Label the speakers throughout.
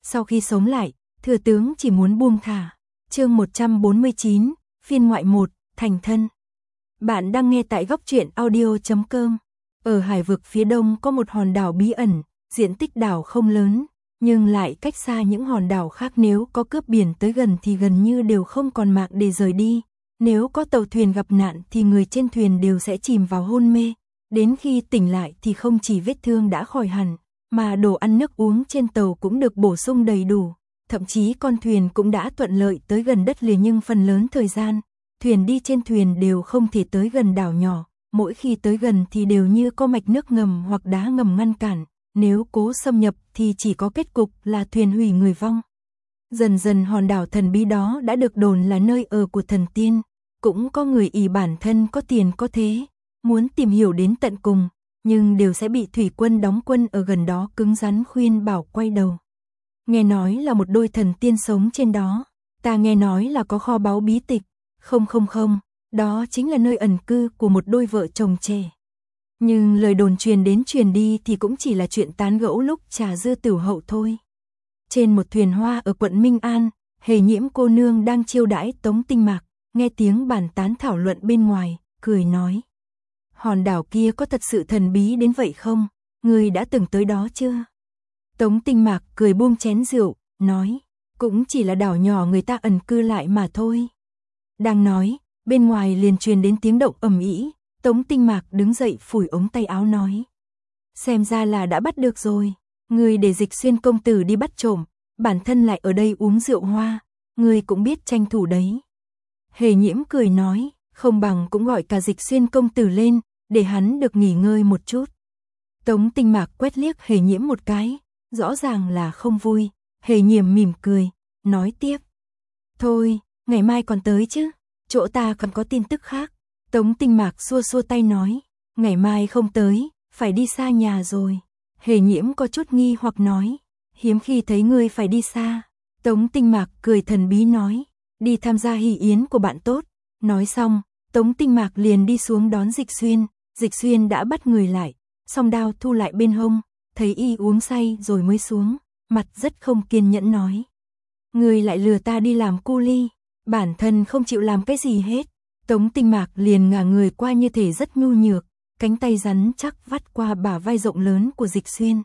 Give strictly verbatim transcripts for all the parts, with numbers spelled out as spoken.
Speaker 1: Sau khi sống lại, thừa tướng chỉ muốn buông thả. Chương một trăm bốn mươi chín, phiên ngoại một, thành thân. Bạn đang nghe tại góc truyện audio chấm com. Ở hải vực phía đông có một hòn đảo bí ẩn, diện tích đảo không lớn, nhưng lại cách xa những hòn đảo khác, nếu có cướp biển tới gần thì gần như đều không còn mạng để rời đi. Nếu có tàu thuyền gặp nạn thì người trên thuyền đều sẽ chìm vào hôn mê. Đến khi tỉnh lại thì không chỉ vết thương đã khỏi hẳn, mà đồ ăn nước uống trên tàu cũng được bổ sung đầy đủ. Thậm chí con thuyền cũng đã thuận lợi tới gần đất liền, nhưng phần lớn thời gian, thuyền đi trên thuyền đều không thể tới gần đảo nhỏ. Mỗi khi tới gần thì đều như có mạch nước ngầm hoặc đá ngầm ngăn cản. Nếu cố xâm nhập thì chỉ có kết cục là thuyền hủy người vong. Dần dần hòn đảo thần bí đó đã được đồn là nơi ở của thần tiên. Cũng có người ỷ bản thân có tiền có thế, muốn tìm hiểu đến tận cùng, nhưng đều sẽ bị thủy quân đóng quân ở gần đó cứng rắn khuyên bảo quay đầu. Nghe nói là một đôi thần tiên sống trên đó, ta nghe nói là có kho báu bí tịch, không không không, đó chính là nơi ẩn cư của một đôi vợ chồng trẻ. Nhưng lời đồn truyền đến truyền đi thì cũng chỉ là chuyện tán gẫu lúc trà dưa tửu hậu thôi. Trên một thuyền hoa ở quận Minh An, Hề Nhiễm cô nương đang chiêu đãi Tống Tinh Mạc, nghe tiếng bàn tán thảo luận bên ngoài, cười nói: hòn đảo kia có thật sự thần bí đến vậy không? Ngươi đã từng tới đó chưa? Tống Tinh Mạc cười buông chén rượu, nói: cũng chỉ là đảo nhỏ người ta ẩn cư lại mà thôi. Đang nói, bên ngoài liền truyền đến tiếng động ầm ĩ. Tống Tinh Mạc đứng dậy phủi ống tay áo nói: xem ra là đã bắt được rồi. Ngươi để Dịch Xuyên công tử đi bắt trộm, bản thân lại ở đây uống rượu hoa, ngươi cũng biết tranh thủ đấy. Hề Nhiễm cười nói: không bằng cũng gọi cả Dịch Xuyên công tử lên, để hắn được nghỉ ngơi một chút. Tống Tinh Mạc quét liếc Hề Nhiễm một cái, rõ ràng là không vui. Hề Nhiễm mỉm cười, nói tiếp: thôi, ngày mai còn tới chứ, chỗ ta còn có tin tức khác. Tống Tinh Mạc xua xua tay nói: ngày mai không tới, phải đi xa nhà rồi. Hề Nhiễm có chút nghi hoặc nói: hiếm khi thấy ngươi phải đi xa. Tống Tinh Mạc cười thần bí nói: đi tham gia hỷ yến của bạn tốt. Nói xong, Tống Tinh Mạc liền đi xuống đón Dịch Xuyên. Dịch Xuyên đã bắt người lại, song đao thu lại bên hông, thấy y uống say rồi mới xuống, mặt rất không kiên nhẫn nói: ngươi lại lừa ta đi làm cu ly, bản thân không chịu làm cái gì hết. Tống Tinh Mạc liền ngả người qua như thể rất nhu nhược, cánh tay rắn chắc vắt qua bả vai rộng lớn của Dịch Xuyên.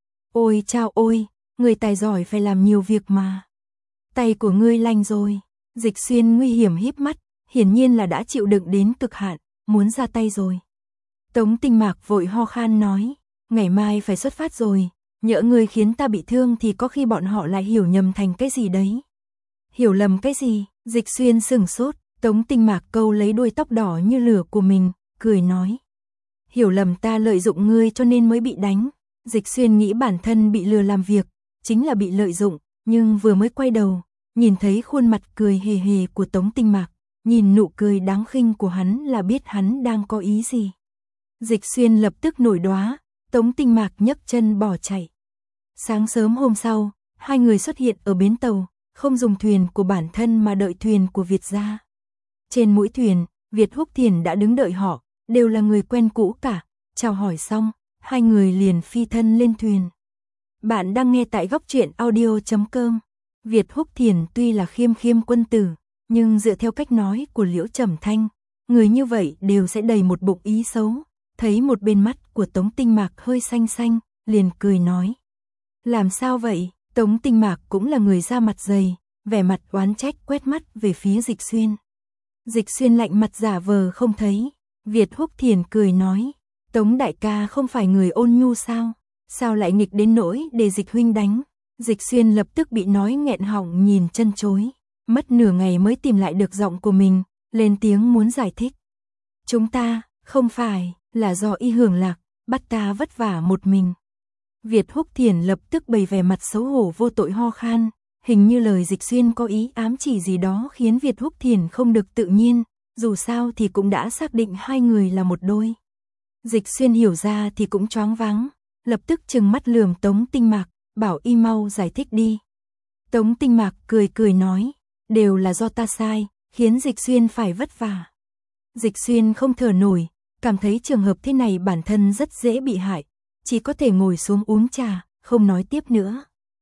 Speaker 1: Ôi chao ôi, người tài giỏi phải làm nhiều việc mà. Tay của ngươi lành rồi. Dịch Xuyên nguy hiểm híp mắt, hiển nhiên là đã chịu đựng đến cực hạn, muốn ra tay rồi. Tống Tinh Mạc vội ho khan nói: ngày mai phải xuất phát rồi, nhỡ ngươi khiến ta bị thương thì có khi bọn họ lại hiểu nhầm thành cái gì đấy. Hiểu lầm cái gì? Dịch Xuyên sửng sốt. Tống Tinh Mạc câu lấy đuôi tóc đỏ như lửa của mình, cười nói: hiểu lầm ta lợi dụng ngươi cho nên mới bị đánh. Dịch Xuyên nghĩ bản thân bị lừa làm việc, chính là bị lợi dụng, nhưng vừa mới quay đầu, nhìn thấy khuôn mặt cười hề hề của Tống Tinh Mạc, nhìn nụ cười đáng khinh của hắn là biết hắn đang có ý gì. Dịch Xuyên lập tức nổi đoá, Tống Tinh Mạc nhấc chân bỏ chạy. Sáng sớm hôm sau, hai người xuất hiện ở bến tàu, không dùng thuyền của bản thân mà đợi thuyền của Việt gia. Trên mũi thuyền, Việt Húc Thiền đã đứng đợi họ, đều là người quen cũ cả. Chào hỏi xong, hai người liền phi thân lên thuyền. Bạn đang nghe tại góc truyện audio chấm com. Việt Húc Thiền tuy là khiêm khiêm quân tử, nhưng dựa theo cách nói của Liễu Trầm Thanh, người như vậy đều sẽ đầy một bụng ý xấu. Thấy một bên mắt của Tống Tinh Mạc hơi xanh xanh, liền cười nói: làm sao vậy? Tống Tinh Mạc cũng là người da mặt dày, vẻ mặt oán trách quét mắt về phía Dịch Xuyên. Dịch Xuyên lạnh mặt giả vờ không thấy. Việt Húc Thiền cười nói: Tống đại ca không phải người ôn nhu sao? Sao lại nghịch đến nỗi để Dịch huynh đánh? Dịch Xuyên lập tức bị nói nghẹn họng nhìn chân chối, mất nửa ngày mới tìm lại được giọng của mình, lên tiếng muốn giải thích. Chúng ta, không phải, là do y hưởng lạc, bắt ta vất vả một mình. Việt Húc Thiền lập tức bày vẻ mặt xấu hổ vô tội ho khan, hình như lời Dịch Xuyên có ý ám chỉ gì đó khiến Việt Húc Thiền không được tự nhiên, dù sao thì cũng đã xác định hai người là một đôi. Dịch Xuyên hiểu ra thì cũng choáng váng, lập tức trừng mắt lườm Tống Tinh Mạc, bảo y mau giải thích đi. Tống Tinh Mạc cười cười nói: đều là do ta sai, khiến Dịch Xuyên phải vất vả. Dịch Xuyên không thở nổi, cảm thấy trường hợp thế này bản thân rất dễ bị hại, chỉ có thể ngồi xuống uống trà, không nói tiếp nữa.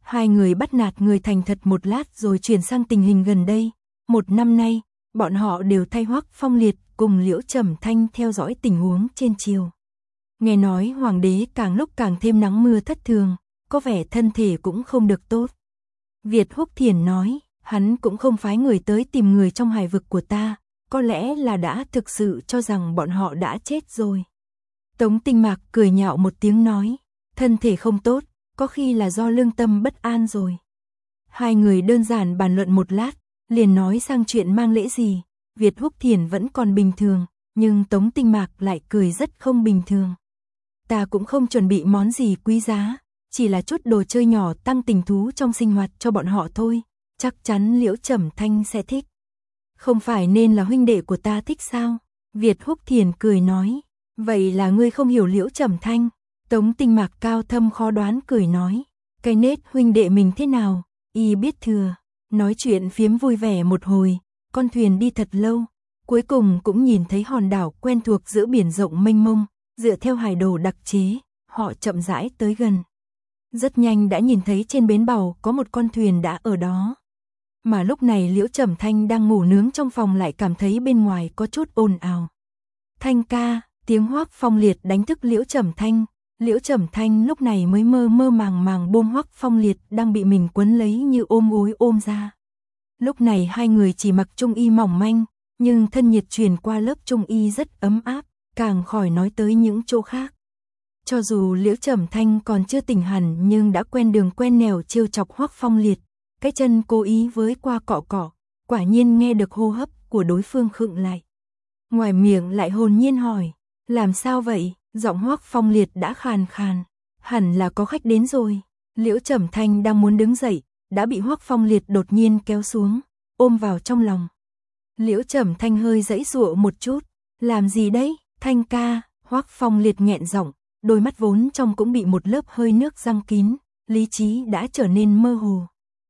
Speaker 1: Hai người bắt nạt người thành thật một lát rồi chuyển sang tình hình gần đây. Một năm nay, bọn họ đều thay Hoắc Phong Liệt cùng Liễu Trầm Thanh theo dõi tình huống trên triều. Nghe nói hoàng đế càng lúc càng thêm nắng mưa thất thường, có vẻ thân thể cũng không được tốt. Việt Húc Thiền nói, hắn cũng không phái người tới tìm người trong hải vực của ta, có lẽ là đã thực sự cho rằng bọn họ đã chết rồi. Tống Tinh Mạc cười nhạo một tiếng nói, thân thể không tốt, có khi là do lương tâm bất an rồi. Hai người đơn giản bàn luận một lát, liền nói sang chuyện mang lễ gì. Việt Húc Thiền vẫn còn bình thường, nhưng Tống Tinh Mạc lại cười rất không bình thường. Ta cũng không chuẩn bị món gì quý giá, chỉ là chút đồ chơi nhỏ tăng tình thú trong sinh hoạt cho bọn họ thôi, chắc chắn Liễu Trầm Thanh sẽ thích. Không phải nên là huynh đệ của ta thích sao? Việt Húc Thiền cười nói, vậy là ngươi không hiểu Liễu Trầm Thanh. Tống Tinh Mạc cao thâm khó đoán cười nói, cái nết huynh đệ mình thế nào, y biết thừa. Nói chuyện phiếm vui vẻ một hồi, con thuyền đi thật lâu, cuối cùng cũng nhìn thấy hòn đảo quen thuộc giữa biển rộng mênh mông, dựa theo hải đồ đặc chế, họ chậm rãi tới gần. Rất nhanh đã nhìn thấy trên bến bàu có một con thuyền đã ở đó. Mà lúc này Liễu Trầm Thanh đang ngủ nướng trong phòng lại cảm thấy bên ngoài có chút ồn ào. Thanh ca, tiếng Hoắc Phong Liệt đánh thức Liễu Trầm Thanh. Liễu Trầm Thanh lúc này mới mơ mơ màng màng buông Hoắc Phong Liệt đang bị mình quấn lấy như ôm gối ôm ra. Lúc này hai người chỉ mặc trung y mỏng manh, nhưng thân nhiệt truyền qua lớp trung y rất ấm áp, càng khỏi nói tới những chỗ khác. Cho dù Liễu Trầm Thanh còn chưa tỉnh hẳn nhưng đã quen đường quen nẻo trêu chọc Hoắc Phong Liệt, cái chân cố ý với qua cọ cọ, quả nhiên nghe được hô hấp của đối phương khựng lại. Ngoài miệng lại hồn nhiên hỏi, làm sao vậy? Giọng Hoắc Phong Liệt đã khàn khàn, hẳn là có khách đến rồi. Liễu Trầm Thanh đang muốn đứng dậy, đã bị Hoắc Phong Liệt đột nhiên kéo xuống, ôm vào trong lòng. Liễu Trầm Thanh hơi giãy giụa một chút, làm gì đấy, Thanh ca? Hoắc Phong Liệt nghẹn giọng, đôi mắt vốn trong cũng bị một lớp hơi nước giăng kín, lý trí đã trở nên mơ hồ.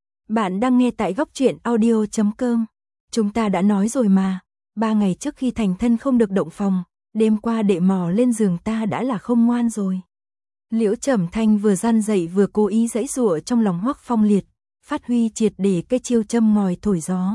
Speaker 1: Bạn đang nghe tại góc truyện audio chấm com. Chúng ta đã nói rồi mà, ba ngày trước khi thành thân không được động phòng, đêm qua đệ mò lên giường ta đã là không ngoan rồi. Liễu Trầm Thanh vừa răn dậy vừa cố ý giãy giụa trong lòng Hoắc Phong Liệt, phát huy triệt để cái chiêu châm ngòi thổi gió.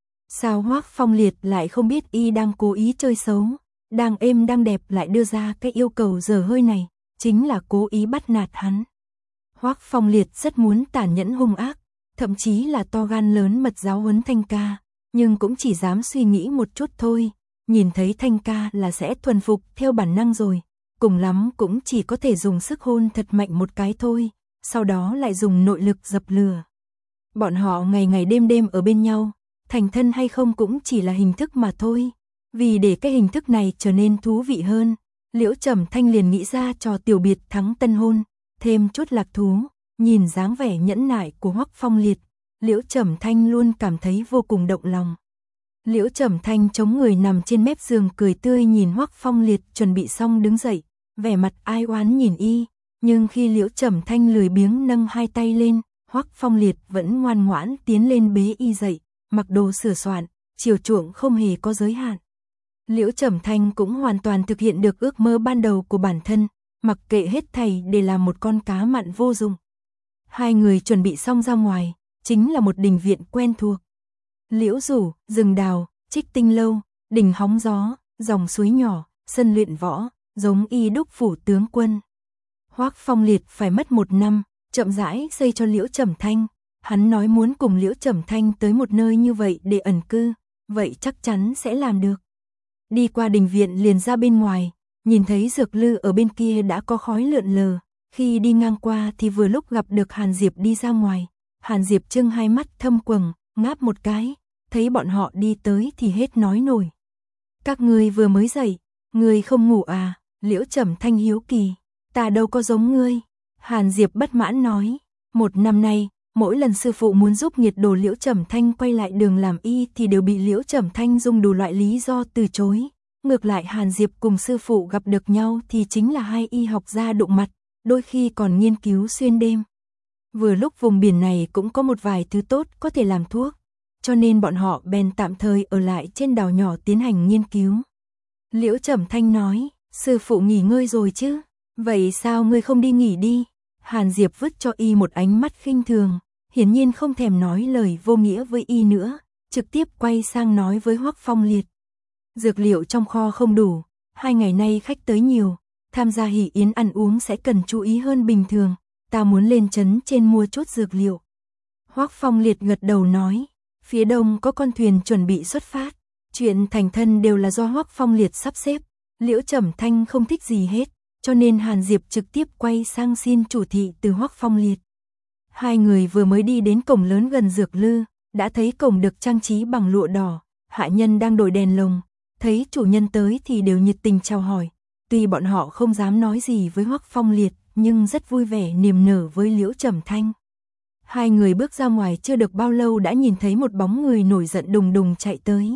Speaker 1: Sao Hoắc Phong Liệt lại không biết y đang cố ý chơi xấu, đang êm đang đẹp lại đưa ra cái yêu cầu dở hơi này, chính là cố ý bắt nạt hắn. Hoắc Phong Liệt rất muốn tàn nhẫn hung ác, thậm chí là to gan lớn mật giáo huấn Thanh ca, nhưng cũng chỉ dám suy nghĩ một chút thôi, nhìn thấy Thanh ca là sẽ thuần phục theo bản năng rồi, cùng lắm cũng chỉ có thể dùng sức hôn thật mạnh một cái thôi, sau đó lại dùng nội lực dập lửa. Bọn họ ngày ngày đêm đêm ở bên nhau, thành thân hay không cũng chỉ là hình thức mà thôi. Vì để cái hình thức này trở nên thú vị hơn, Liễu Trầm Thanh liền nghĩ ra trò tiểu biệt thắng tân hôn, thêm chút lạc thú. Nhìn dáng vẻ nhẫn nại của Hoắc Phong Liệt, Liễu Trầm Thanh luôn cảm thấy vô cùng động lòng. Liễu Trầm Thanh chống người nằm trên mép giường cười tươi nhìn Hoắc Phong Liệt chuẩn bị xong đứng dậy, vẻ mặt ai oán nhìn y, nhưng khi Liễu Trầm Thanh lười biếng nâng hai tay lên, Hoắc Phong Liệt vẫn ngoan ngoãn tiến lên bế y dậy, mặc đồ sửa soạn, chiều chuộng không hề có giới hạn. Liễu Trầm Thanh cũng hoàn toàn thực hiện được ước mơ ban đầu của bản thân, mặc kệ hết thảy để làm một con cá mặn vô dụng. Hai người chuẩn bị xong ra ngoài, chính là một đình viện quen thuộc. Liễu rủ, rừng đào, trích tinh lâu, đỉnh hóng gió, dòng suối nhỏ, sân luyện võ, giống y đúc phủ tướng quân. Hoắc Phong Liệt phải mất một năm, chậm rãi xây cho Liễu Trầm Thanh. Hắn nói muốn cùng Liễu Trầm Thanh tới một nơi như vậy để ẩn cư, vậy chắc chắn sẽ làm được. Đi qua đình viện liền ra bên ngoài, nhìn thấy dược lư ở bên kia đã có khói lượn lờ. Khi đi ngang qua thì vừa lúc gặp được Hàn Diệp đi ra ngoài. Hàn Diệp trưng hai mắt thâm quầng, ngáp một cái, thấy bọn họ đi tới thì hết nói nổi. Các ngươi vừa mới dậy, ngươi không ngủ à? Liễu Trầm Thanh hiếu kỳ, ta đâu có giống ngươi. Hàn Diệp bất mãn nói, một năm nay, mỗi lần sư phụ muốn giúp nghiệt đồ Liễu Trầm Thanh quay lại đường làm y thì đều bị Liễu Trầm Thanh dùng đủ loại lý do từ chối. Ngược lại Hàn Diệp cùng sư phụ gặp được nhau thì chính là hai y học gia đụng mặt, đôi khi còn nghiên cứu xuyên đêm. Vừa lúc vùng biển này cũng có một vài thứ tốt có thể làm thuốc, cho nên bọn họ bèn tạm thời ở lại trên đảo nhỏ tiến hành nghiên cứu. Liễu Trầm Thanh nói, sư phụ nghỉ ngơi rồi chứ, vậy sao ngươi không đi nghỉ đi? Hàn Diệp vứt cho y một ánh mắt khinh thường, hiển nhiên không thèm nói lời vô nghĩa với y nữa, trực tiếp quay sang nói với Hoắc Phong Liệt. Dược liệu trong kho không đủ, hai ngày nay khách tới nhiều, tham gia hỷ yến ăn uống sẽ cần chú ý hơn bình thường, ta muốn lên trấn trên mua chút dược liệu. Hoắc Phong Liệt gật đầu nói, phía đông có con thuyền chuẩn bị xuất phát, chuyện thành thân đều là do Hoắc Phong Liệt sắp xếp, Liễu Trầm Thanh không thích gì hết, cho nên Hàn Diệp trực tiếp quay sang xin chủ thị từ Hoắc Phong Liệt. Hai người vừa mới đi đến cổng lớn gần dược lư, đã thấy cổng được trang trí bằng lụa đỏ, hạ nhân đang đổi đèn lồng, thấy chủ nhân tới thì đều nhiệt tình chào hỏi, tuy bọn họ không dám nói gì với Hoắc Phong Liệt, nhưng rất vui vẻ niềm nở với Liễu Trầm Thanh. Hai người bước ra ngoài chưa được bao lâu đã nhìn thấy một bóng người nổi giận đùng đùng chạy tới.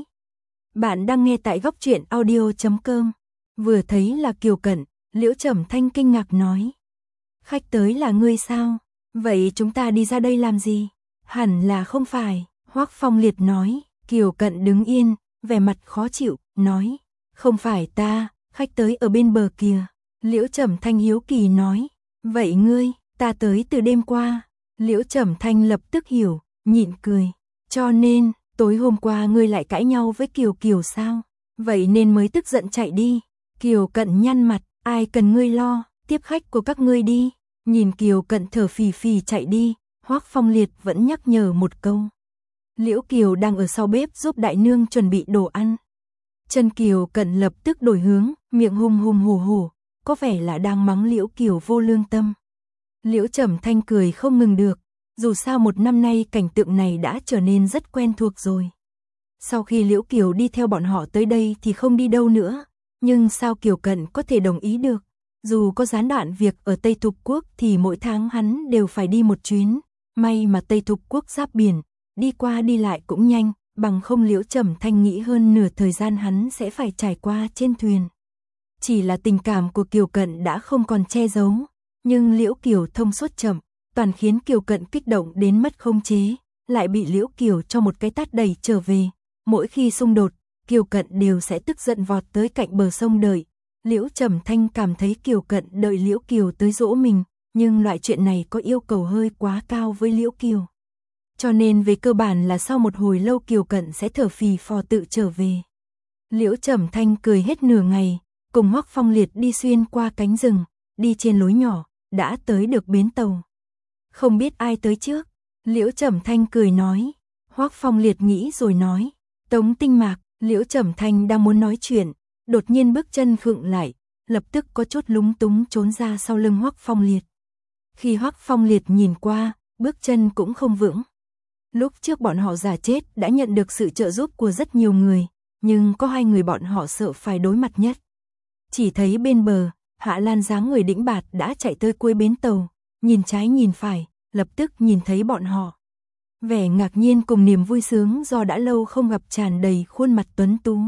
Speaker 1: Bạn đang nghe tại góc truyện audio chấm com. Vừa thấy là Kiều Cẩn, Liễu Trầm Thanh kinh ngạc nói. Khách tới là ngươi sao? Vậy chúng ta đi ra đây làm gì? Hẳn là không phải, Hoắc Phong Liệt nói. Kiều Cẩn đứng yên, vẻ mặt khó chịu, nói. Không phải ta, khách tới ở bên bờ kia. Liễu Trầm Thanh hiếu kỳ nói. Vậy ngươi, ta tới từ đêm qua. Liễu Trầm Thanh lập tức hiểu, nhịn cười. Cho nên, tối hôm qua ngươi lại cãi nhau với Kiều Kiều sao? Vậy nên mới tức giận chạy đi. Kiều Cẩn nhăn mặt, ai cần ngươi lo, tiếp khách của các ngươi đi. Nhìn Kiều Cẩn thở phì phì chạy đi, Hoắc Phong Liệt vẫn nhắc nhở một câu. Liễu Kiều đang ở sau bếp giúp đại nương chuẩn bị đồ ăn. Chân Kiều Cẩn lập tức đổi hướng, miệng hùng hùng hổ hổ, có vẻ là đang mắng Liễu Kiều vô lương tâm. Liễu Trầm Thanh cười không ngừng được, dù sao một năm nay cảnh tượng này đã trở nên rất quen thuộc rồi. Sau khi Liễu Kiều đi theo bọn họ tới đây thì không đi đâu nữa, nhưng sao Kiều Cẩn có thể đồng ý được? Dù có gián đoạn việc ở Tây Thục Quốc thì mỗi tháng hắn đều phải đi một chuyến, may mà Tây Thục Quốc giáp biển, đi qua đi lại cũng nhanh, bằng không Liễu Trầm Thanh nghĩ hơn nửa thời gian hắn sẽ phải trải qua trên thuyền. Chỉ là tình cảm của Kiều Cẩn đã không còn che giấu, nhưng Liễu Kiều thông suốt chậm, toàn khiến Kiều Cẩn kích động đến mất khống chế, lại bị Liễu Kiều cho một cái tát đẩy trở về. Mỗi khi xung đột, Kiều Cẩn đều sẽ tức giận vọt tới cạnh bờ sông đợi. Liễu Trầm Thanh cảm thấy Kiều Cẩn đợi Liễu Kiều tới dỗ mình, nhưng loại chuyện này có yêu cầu hơi quá cao với Liễu Kiều. Cho nên về cơ bản là sau một hồi lâu Kiều Cẩn sẽ thở phì phò tự trở về. Liễu Trầm Thanh cười hết nửa ngày, cùng Hoắc Phong Liệt đi xuyên qua cánh rừng, đi trên lối nhỏ, đã tới được bến tàu. Không biết ai tới trước, Liễu Trầm Thanh cười nói. Hoắc Phong Liệt nghĩ rồi nói, Tống Tinh Mạc. Liễu Trầm Thanh đang muốn nói chuyện, đột nhiên bước chân khựng lại, lập tức có chút lúng túng trốn ra sau lưng Hoắc Phong Liệt. Khi Hoắc Phong Liệt nhìn qua, bước chân cũng không vững. Lúc trước bọn họ giả chết đã nhận được sự trợ giúp của rất nhiều người, nhưng có hai người bọn họ sợ phải đối mặt nhất. Chỉ thấy bên bờ, Hạ Lan dáng người đĩnh bạt đã chạy tới cuối bến tàu, nhìn trái nhìn phải, lập tức nhìn thấy bọn họ. Vẻ ngạc nhiên cùng niềm vui sướng do đã lâu không gặp tràn đầy khuôn mặt tuấn tú.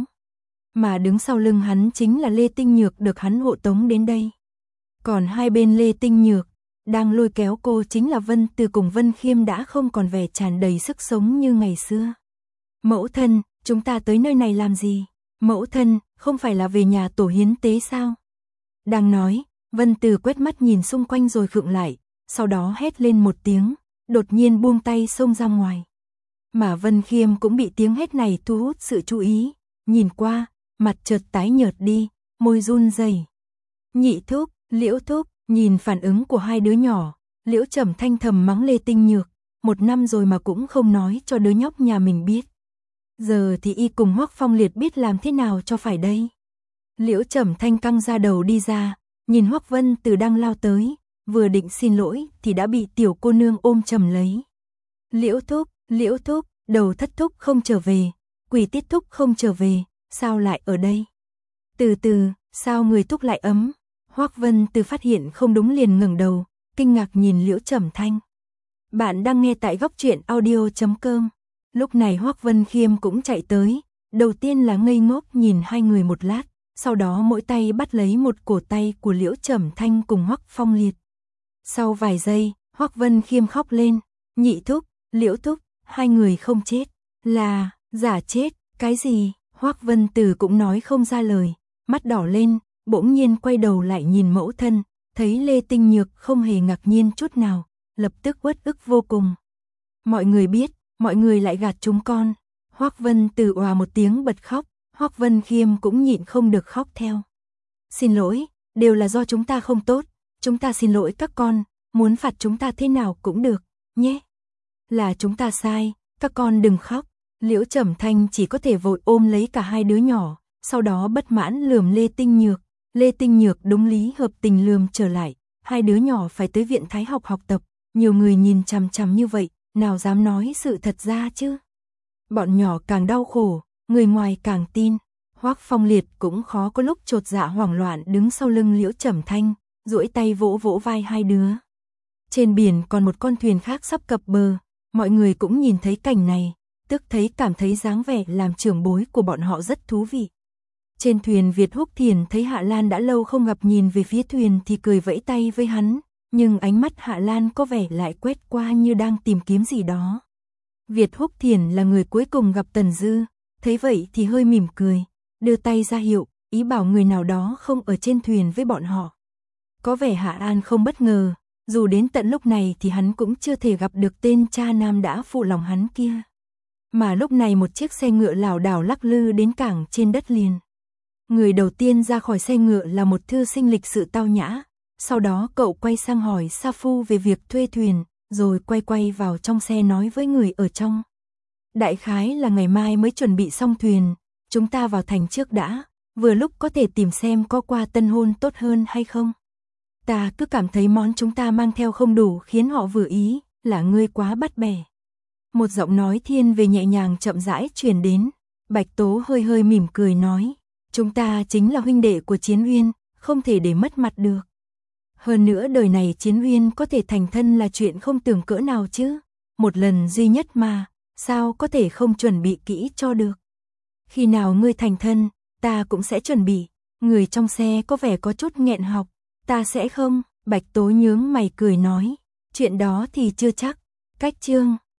Speaker 1: Mà đứng sau lưng hắn chính là Lê Tinh Nhược được hắn hộ tống đến đây. Còn hai bên Lê Tinh Nhược, đang lôi kéo cô chính là Vân Từ cùng Vân Khiêm đã không còn vẻ tràn đầy sức sống như ngày xưa. Mẫu thân, chúng ta tới nơi này làm gì? Mẫu thân, không phải là về nhà tổ hiến tế sao? Đang nói, Vân Từ quét mắt nhìn xung quanh rồi khựng lại, sau đó hét lên một tiếng, đột nhiên buông tay xông ra ngoài. Mà Vân Khiêm cũng bị tiếng hét này thu hút sự chú ý, nhìn qua, mặt chợt tái nhợt đi, môi run rẩy. Nhị thúc, Liễu thúc, nhìn phản ứng của hai đứa nhỏ, Liễu Trầm Thanh thầm mắng Lê Tinh Nhược, một năm rồi mà cũng không nói cho đứa nhóc nhà mình biết. Giờ thì y cùng Hoắc Phong Liệt biết làm thế nào cho phải đây. Liễu Trầm Thanh căng ra đầu đi ra, nhìn Hoắc Vân Từ đang lao tới, vừa định xin lỗi thì đã bị tiểu cô nương ôm chầm lấy. Liễu thúc, Liễu thúc, đầu thất thúc không trở về, Quỷ Tiết thúc không trở về, sao lại ở đây? Từ từ, sao người thúc lại ấm? Hoắc Vân Từ phát hiện không đúng liền ngẩng đầu, kinh ngạc nhìn Liễu Trầm Thanh. Bạn đang nghe tại góc truyện audio chấm com. Lúc này Hoắc Vân Khiêm cũng chạy tới, đầu tiên là ngây ngốc nhìn hai người một lát, sau đó mỗi tay bắt lấy một cổ tay của Liễu Trầm Thanh cùng Hoắc Phong Liệt. Sau vài giây, Hoắc Vân Khiêm khóc lên, nhị thúc, Liễu thúc, hai người không chết, là, giả chết, cái gì? Hoắc Vân Từ cũng nói không ra lời, mắt đỏ lên, bỗng nhiên quay đầu lại nhìn mẫu thân, Thấy Lê Tinh Nhược không hề ngạc nhiên chút nào, lập tức uất ức vô cùng. Mọi người biết, mọi người lại gạt chúng con. Hoắc Vân Từ òa một tiếng bật khóc, Hoắc Vân Khiêm cũng nhịn không được khóc theo. Xin lỗi, đều là do chúng ta không tốt, chúng ta xin lỗi các con, muốn phạt chúng ta thế nào cũng được, nhé. Là chúng ta sai, các con đừng khóc. Liễu Trầm Thanh chỉ có thể vội ôm lấy cả hai đứa nhỏ, sau đó bất mãn lườm Lê Tinh Nhược. Lê Tinh Nhược đúng lý hợp tình lườm trở lại, hai đứa nhỏ phải tới viện Thái học học tập, nhiều người nhìn chằm chằm như vậy, nào dám nói sự thật ra chứ. Bọn nhỏ càng đau khổ, người ngoài càng tin. Hoắc Phong Liệt cũng khó có lúc chột dạ hoảng loạn đứng sau lưng Liễu Trầm Thanh, duỗi tay vỗ vỗ vai hai đứa. Trên biển còn một con thuyền khác sắp cập bờ, mọi người cũng nhìn thấy cảnh này, tức thấy cảm thấy dáng vẻ làm trưởng bối của bọn họ rất thú vị. Trên thuyền Việt Húc Thiền thấy Hạ Lan đã lâu không gặp, nhìn về phía thuyền thì cười vẫy tay với hắn, nhưng ánh mắt Hạ Lan có vẻ lại quét qua như đang tìm kiếm gì đó. Việt Húc Thiền là người cuối cùng gặp Tần Dư, thấy vậy thì hơi mỉm cười, đưa tay ra hiệu, ý bảo người nào đó không ở trên thuyền với bọn họ. Có vẻ Hạ An không bất ngờ, dù đến tận lúc này thì hắn cũng chưa thể gặp được tên cha nam đã phụ lòng hắn kia. Mà lúc này một chiếc xe ngựa lảo đảo lắc lư đến cảng trên đất liền. Người đầu tiên ra khỏi xe ngựa là một thư sinh lịch sự tao nhã, sau đó cậu quay sang hỏi Sa Phu về việc thuê thuyền, rồi quay quay vào trong xe nói với người ở trong. Đại khái là ngày mai mới chuẩn bị xong thuyền, chúng ta vào thành trước đã, vừa lúc có thể tìm xem có qua tân hôn tốt hơn hay không. Ta cứ cảm thấy món chúng ta mang theo không đủ khiến họ vừa ý, là ngươi quá bắt bẻ. Một giọng nói thiên về nhẹ nhàng chậm rãi truyền đến, Bạch Tố hơi hơi mỉm cười nói, chúng ta chính là huynh đệ của Chiến Uyên, không thể để mất mặt được. Hơn nữa đời này Chiến Uyên có thể thành thân là chuyện không tưởng cỡ nào chứ, một lần duy nhất mà, sao có thể không chuẩn bị kỹ cho được. Khi nào ngươi thành thân, ta cũng sẽ chuẩn bị. Người trong xe có vẻ có chút nghẹn học, ta sẽ không, Bạch Tố nhướng mày cười nói, chuyện đó thì chưa chắc. Cách chương